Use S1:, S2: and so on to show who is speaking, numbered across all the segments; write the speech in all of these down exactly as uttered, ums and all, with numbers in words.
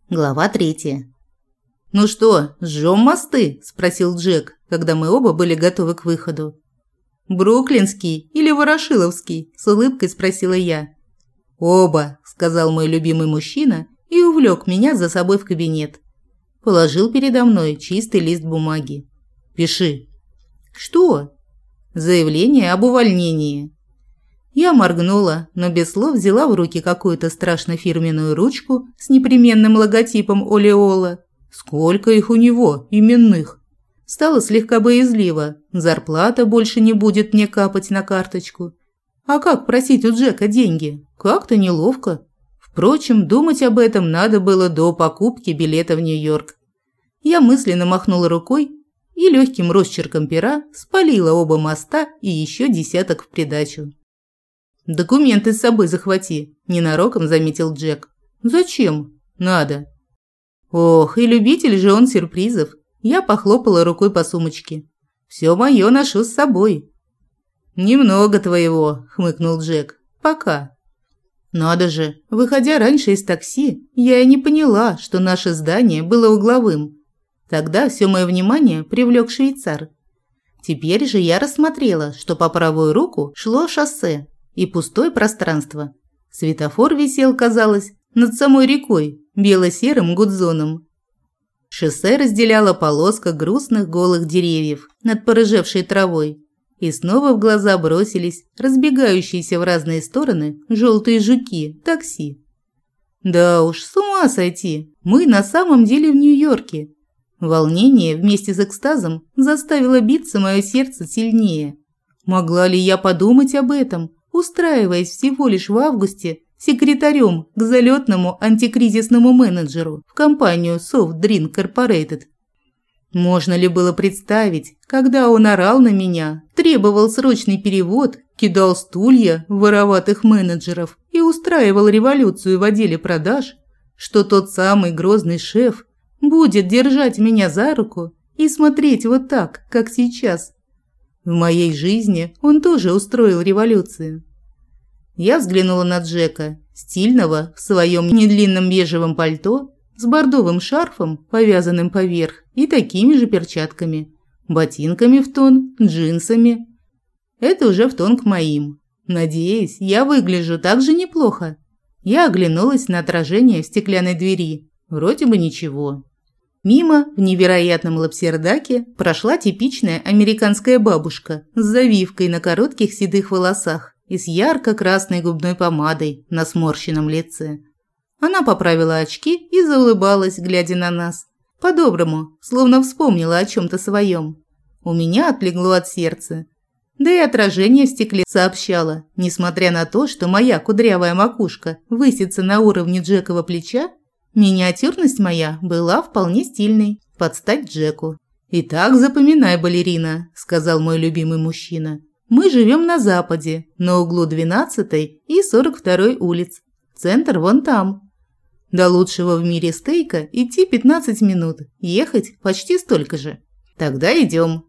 S1: Глава третья. «Ну что, сжём мосты?» – спросил Джек, когда мы оба были готовы к выходу. «Бруклинский или Ворошиловский?» – с улыбкой спросила я. «Оба», – сказал мой любимый мужчина и увлёк меня за собой в кабинет. Положил передо мной чистый лист бумаги. «Пиши». «Что?» «Заявление об увольнении». Я моргнула, но без слов взяла в руки какую-то страшно фирменную ручку с непременным логотипом Олеола. Сколько их у него, именных. Стало слегка боязливо. Зарплата больше не будет мне капать на карточку. А как просить у Джека деньги? Как-то неловко. Впрочем, думать об этом надо было до покупки билета в Нью-Йорк. Я мысленно махнула рукой и легким росчерком пера спалила оба моста и еще десяток в придачу. «Документы с собой захвати», – ненароком заметил Джек. «Зачем?» «Надо». Ох, и любитель же он сюрпризов. Я похлопала рукой по сумочке. «Всё моё ношу с собой». «Немного твоего», – хмыкнул Джек. «Пока». Надо же, выходя раньше из такси, я и не поняла, что наше здание было угловым. Тогда всё моё внимание привлёк швейцар. Теперь же я рассмотрела, что по правую руку шло шоссе и пустое пространство. Светофор висел, казалось, над самой рекой, бело-серым гудзоном. Шоссе разделяла полоска грустных голых деревьев над порыжевшей травой, и снова в глаза бросились разбегающиеся в разные стороны желтые жуки такси. Да уж, с ума сойти, мы на самом деле в Нью-Йорке. Волнение вместе с экстазом заставило биться мое сердце сильнее. Могла ли я подумать об этом, устраиваясь всего лишь в августе секретарем к залетному антикризисному менеджеру в компанию Soft Drink Corporated? Можно ли было представить, когда он орал на меня, требовал срочный перевод, кидал стулья в вороватых менеджеров и устраивал революцию в отделе продаж, что тот самый грозный шеф будет держать меня за руку и смотреть вот так, как сейчас? В моей жизни он тоже устроил революцию. Я взглянула на Джека, стильного в своем недлинном бежевом пальто, с бордовым шарфом, повязанным поверх, и такими же перчатками, ботинками в тон, джинсами. Это уже в тон к моим. Надеюсь, я выгляжу так же неплохо. Я оглянулась на отражение в стеклянной двери. Вроде бы ничего. Мимо, в невероятном лапсердаке, прошла типичная американская бабушка с завивкой на коротких седых волосах и с ярко-красной губной помадой на сморщенном лице. Она поправила очки и заулыбалась, глядя на нас. По-доброму, словно вспомнила о чем-то своем. У меня отлегло от сердца. Да и отражение в стекле сообщало, несмотря на то, что моя кудрявая макушка высится на уровне Джекова плеча, миниатюрность моя была вполне стильной, под стать Джеку. «Итак, запоминай, балерина», – сказал мой любимый мужчина. «Мы живем на западе, на углу двенадцатой и сорок второй улиц. Центр вон там. До лучшего в мире стейка идти пятнадцать минут, ехать почти столько же. Тогда идем».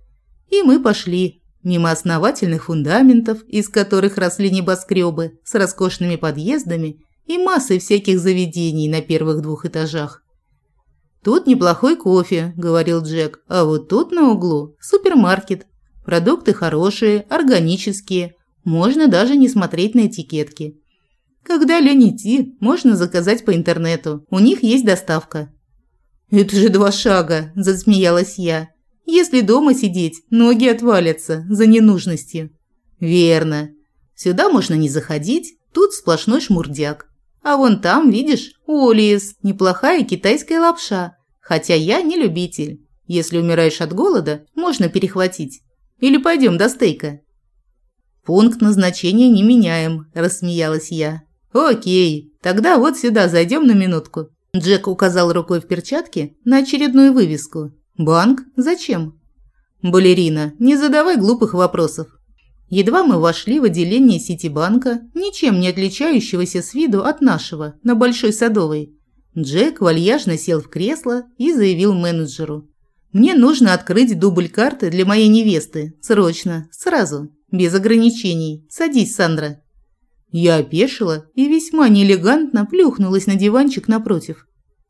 S1: И мы пошли, мимо основательных фундаментов, из которых росли небоскребы с роскошными подъездами и массой всяких заведений на первых двух этажах. «Тут неплохой кофе», – говорил Джек, – «а вот тут на углу супермаркет. Продукты хорошие, органические, можно даже не смотреть на этикетки. Когда лень идти, можно заказать по интернету, у них есть доставка». «Это же два шага», – засмеялась я. «Если дома сидеть, ноги отвалятся за ненужностью». «Верно. Сюда можно не заходить, тут сплошной шмурдяк. А вон там, видишь, Олиес, неплохая китайская лапша, хотя я не любитель. Если умираешь от голода, можно перехватить. Или пойдем до стейка?» «Пункт назначения не меняем», – рассмеялась я. «Окей, тогда вот сюда зайдем на минутку». Джек указал рукой в перчатке на очередную вывеску. «Банк? Зачем?» «Балерина, не задавай глупых вопросов». Едва мы вошли в отделение Ситибанка, ничем не отличающегося с виду от нашего, на Большой Садовой, Джек вальяжно сел в кресло и заявил менеджеру: «Мне нужно открыть дубль карты для моей невесты. Срочно, сразу, без ограничений. Садись, Сандра». Я опешила и весьма неэлегантно плюхнулась на диванчик напротив.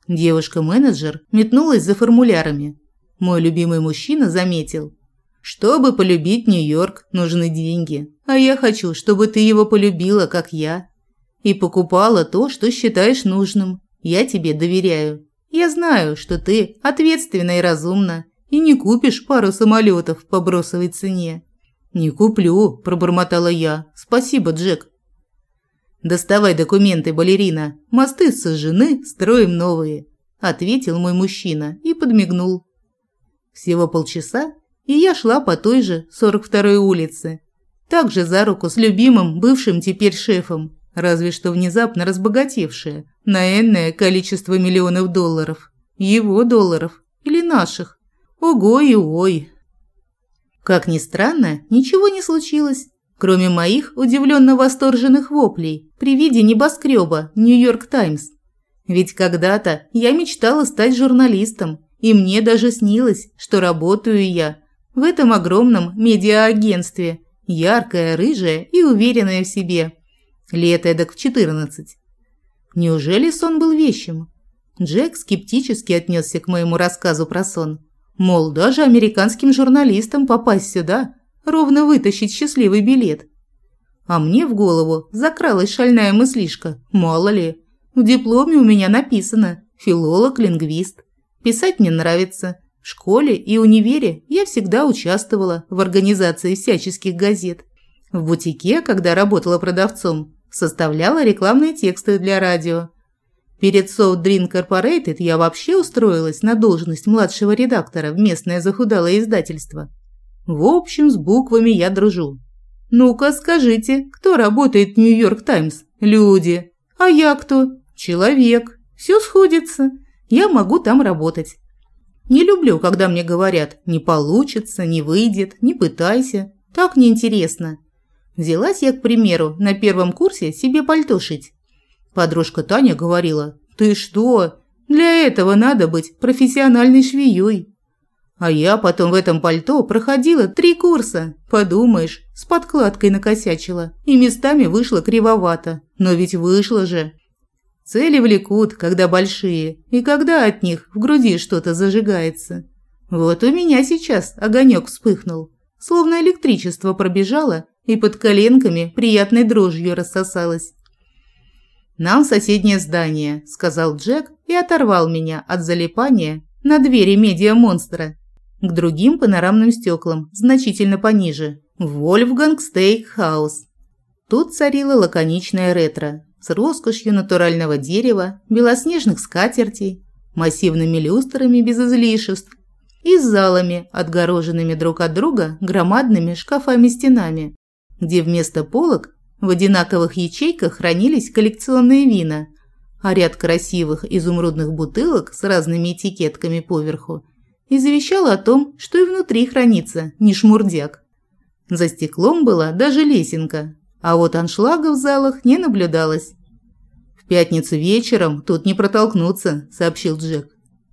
S1: Девушка-менеджер метнулась за формулярами. Мой любимый мужчина заметил: «Чтобы полюбить Нью-Йорк, нужны деньги, а я хочу, чтобы ты его полюбила, как я. И покупала то, что считаешь нужным. Я тебе доверяю. Я знаю, что ты ответственна и разумна, и не купишь пару самолетов по бросовой цене». «Не куплю», – пробормотала я. «Спасибо, Джек». «Доставай документы, балерина. Мосты сожжены, строим новые», – ответил мой мужчина и подмигнул. Всего полчаса, и я шла по той же сорок второй улице, также за руку с любимым бывшим теперь шефом, разве что внезапно разбогатевшая на энное количество миллионов долларов. Его долларов или наших. Ого и ой. Как ни странно, ничего не случилось, кроме моих удивленно восторженных воплей при виде небоскреба «Нью-Йорк Таймс». Ведь когда-то я мечтала стать журналистом, и мне даже снилось, что работаю я в этом огромном медиа-агентстве, яркая, рыжая и уверенная в себе. Лет эдак в четырнадцать. Неужели сон был вещим? Джек скептически отнесся к моему рассказу про сон. Мол, даже американским журналистам попасть сюда, ровно вытащить счастливый билет. А мне в голову закралась шальная мыслишка. Мало ли, в дипломе у меня написано «филолог-лингвист». Писать мне нравится. В школе и универе я всегда участвовала в организации всяческих газет. В бутике, когда работала продавцом, составляла рекламные тексты для радио. Перед Soft Drink Corporated я вообще устроилась на должность младшего редактора в местное захудалое издательство. В общем, с буквами я дружу. Ну-ка, скажите, кто работает в Нью-Йорк Таймс? Люди. А я кто? Человек. Все сходится. Я могу там работать. Не люблю, когда мне говорят «не получится», «не выйдет», «не пытайся». Так неинтересно. Взялась я, к примеру, на первом курсе себе пальто шить. Подружка Таня говорила: «Ты что? Для этого надо быть профессиональной швеей». А я потом в этом пальто проходила три курса. Подумаешь, с подкладкой накосячила и местами вышло кривовато. Но ведь вышло же. Цели влекут, когда большие, и когда от них в груди что-то зажигается. Вот у меня сейчас огонек вспыхнул, словно электричество пробежало и под коленками приятной дрожью рассосалось. «Нам в соседнее здание», – сказал Джек и оторвал меня от залипания на двери медиа-монстра к другим панорамным стеклам, значительно пониже. «Вольфганг Стейкхаус». Тут царила лаконичная ретро с роскошью натурального дерева, белоснежных скатертей, массивными люстрами без излишеств и с залами, отгороженными друг от друга громадными шкафами-стенами, где вместо полок в одинаковых ячейках хранились коллекционные вина, а ряд красивых изумрудных бутылок с разными этикетками поверху извещал о том, что и внутри хранится не шмурдяк. За стеклом была даже лесенка, а вот аншлага в залах не наблюдалось. «В пятницу вечером тут не протолкнуться», – сообщил Джек.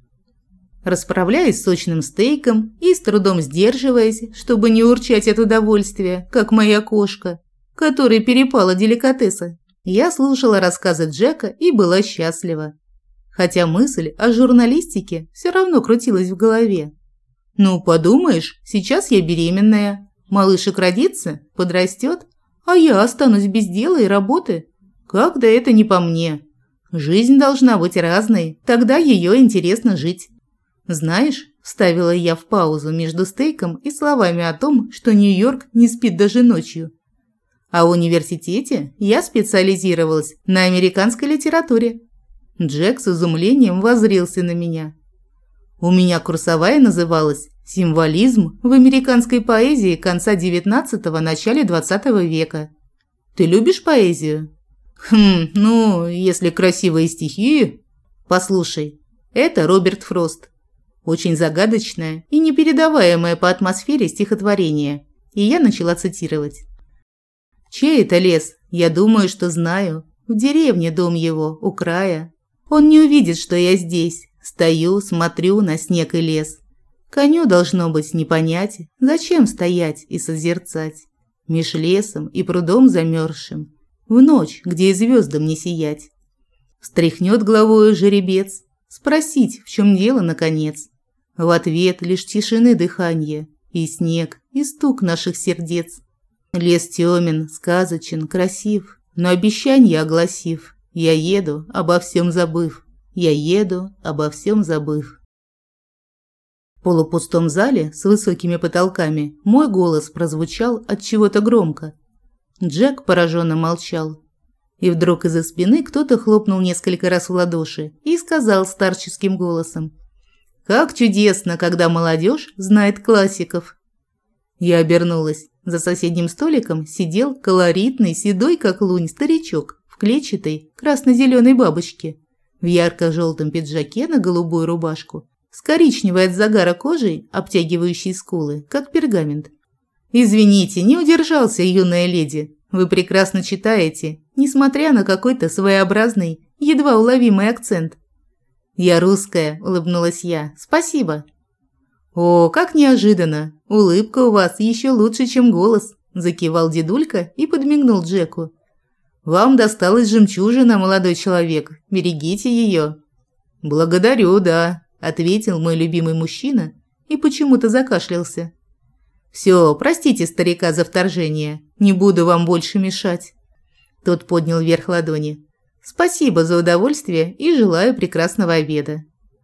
S1: Расправляясь с сочным стейком и с трудом сдерживаясь, чтобы не урчать от удовольствия, как моя кошка, которой перепало деликатеса, я слушала рассказы Джека и была счастлива. Хотя мысль о журналистике все равно крутилась в голове. Ну, подумаешь, сейчас я беременная, малышек родится, подрастет, а я останусь без дела и работы. Как да это не по мне. Жизнь должна быть разной, тогда ее интересно жить. Знаешь, вставила я в паузу между стейком и словами о том, что Нью-Йорк не спит даже ночью. А в университете я специализировалась на американской литературе. Джек с изумлением воззрился на меня. У меня курсовая называлась «Символизм в американской поэзии конца девятнадцатого – начале двадцатого века». Ты любишь поэзию? Хм, ну, если красивые стихи... Послушай, это Роберт Фрост. Очень загадочное и непередаваемое по атмосфере стихотворение. И я начала цитировать. «Чей это лес? Я думаю, что знаю. В деревне дом его, у края. Он не увидит, что я здесь. Стою, смотрю на снег и лес. Коню должно быть не понять, зачем стоять и созерцать. Меж лесом и прудом замерзшим, в ночь, где и звездам не сиять. Встряхнет головою жеребец, спросить, в чем дело, наконец. В ответ лишь тишины дыхание, и снег, и стук наших сердец. Лес тёмен, сказочен, красив, но обещанье огласив, я еду, обо всем забыв, я еду, обо всем забыв. В полупустом зале с высокими потолками мой голос прозвучал от чего-то громко. Джек пораженно молчал. И вдруг из-за спины кто-то хлопнул несколько раз в ладоши и сказал старческим голосом: «Как чудесно, когда молодежь знает классиков!» Я обернулась. За соседним столиком сидел колоритный, седой как лунь старичок в клетчатой красно-зеленой бабочке, в ярко-желтом пиджаке на голубую рубашку, с коричневой от загара кожей, обтягивающей скулы, как пергамент. «Извините, не удержался, юная леди. Вы прекрасно читаете, несмотря на какой-то своеобразный, едва уловимый акцент». «Я русская», – улыбнулась я. «Спасибо». «О, как неожиданно! Улыбка у вас еще лучше, чем голос», – закивал дедулька и подмигнул Джеку. «Вам досталась жемчужина, молодой человек. Берегите ее». «Благодарю, да», – ответил мой любимый мужчина и почему-то закашлялся. «Все, простите старика за вторжение. Не буду вам больше мешать». Тот поднял вверх ладони. «Спасибо за удовольствие и желаю прекрасного обеда».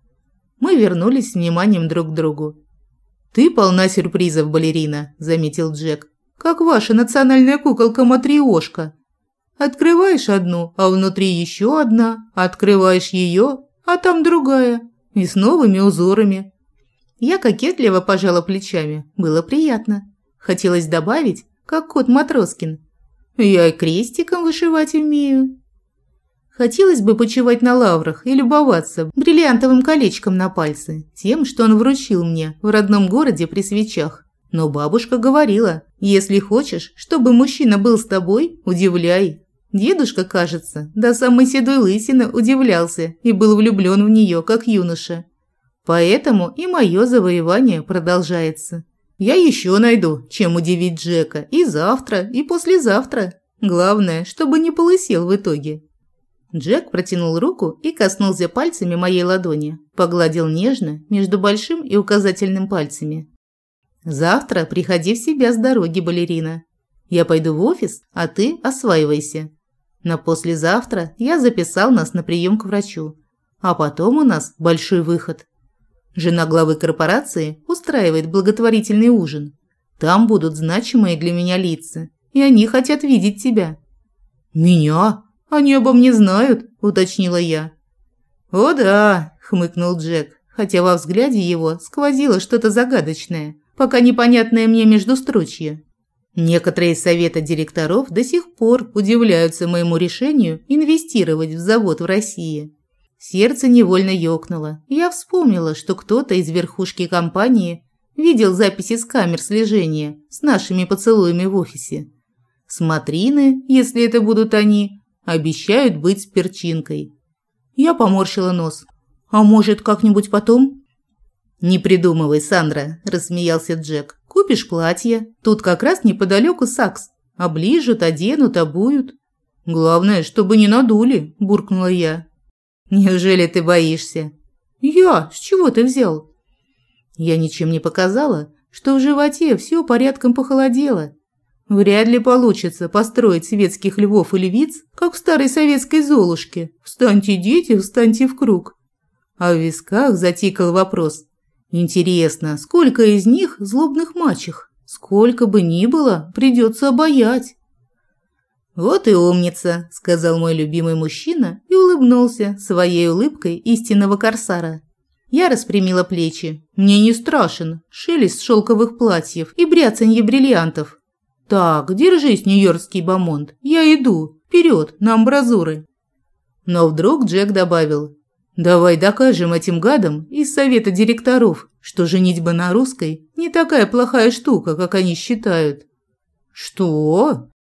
S1: Мы вернулись с вниманием друг к другу. «Ты полна сюрпризов, балерина», – заметил Джек. «Как ваша национальная куколка-матрешка. Открываешь одну, а внутри еще одна. Открываешь ее, а там другая. И с новыми узорами». Я кокетливо пожала плечами. Было приятно. Хотелось добавить, как кот Матроскин: «Я и крестиком вышивать умею». Хотелось бы почивать на лаврах и любоваться бриллиантовым колечком на пальце, тем, что он вручил мне в родном городе при свечах. Но бабушка говорила: «Если хочешь, чтобы мужчина был с тобой, удивляй». Дедушка, кажется, до самой седой лысины удивлялся и был влюблен в нее, как юноша. Поэтому и мое завоевание продолжается. Я еще найду, чем удивить Джека, и завтра, и послезавтра. Главное, чтобы не полысел в итоге. Джек протянул руку и коснулся пальцами моей ладони, погладил нежно между большим и указательным пальцами. «Завтра приходи в себя с дороги, балерина. Я пойду в офис, а ты осваивайся. На послезавтра я записал нас на прием к врачу, а потом у нас большой выход. Жена главы корпорации устраивает благотворительный ужин. Там будут значимые для меня лица, и они хотят видеть тебя». «Меня? Они обо мне знают», – уточнила я. «О да», – хмыкнул Джек, хотя во взгляде его сквозило что-то загадочное, пока непонятное мне междустрочье. Некоторые из совета директоров до сих пор удивляются моему решению инвестировать в завод в России. Сердце невольно ёкнуло. Я вспомнила, что кто-то из верхушки компании видел записи с камер слежения с нашими поцелуями в офисе. Смотрины, если это будут они, обещают быть с перчинкой. Я поморщила нос. «А может, как-нибудь потом?» «Не придумывай, Сандра», – рассмеялся Джек. «Купишь платье. Тут как раз неподалеку САКС. Оближут, оденут, обуют». «Главное, чтобы не надули», – буркнула я. «Неужели ты боишься?» «Я? С чего ты взял?» Я ничем не показала, что в животе все порядком похолодело. Вряд ли получится построить светских львов и львиц, как в старой советской Золушке. «Встаньте, дети, встаньте в круг». А в висках затикал вопрос. Интересно, сколько из них злобных мачех? Сколько бы ни было, придется обаять. «Вот и умница», – сказал мой любимый мужчина и улыбнулся своей улыбкой истинного корсара. Я распрямила плечи. Мне не страшен шелест шелковых платьев и бряцанье бриллиантов. «Так, держись, нью-йоркский бомонд, я иду, вперед, на амбразуры». Но вдруг Джек добавил: «Давай докажем этим гадам из совета директоров, что женитьба на русской не такая плохая штука, как они считают». «Что?»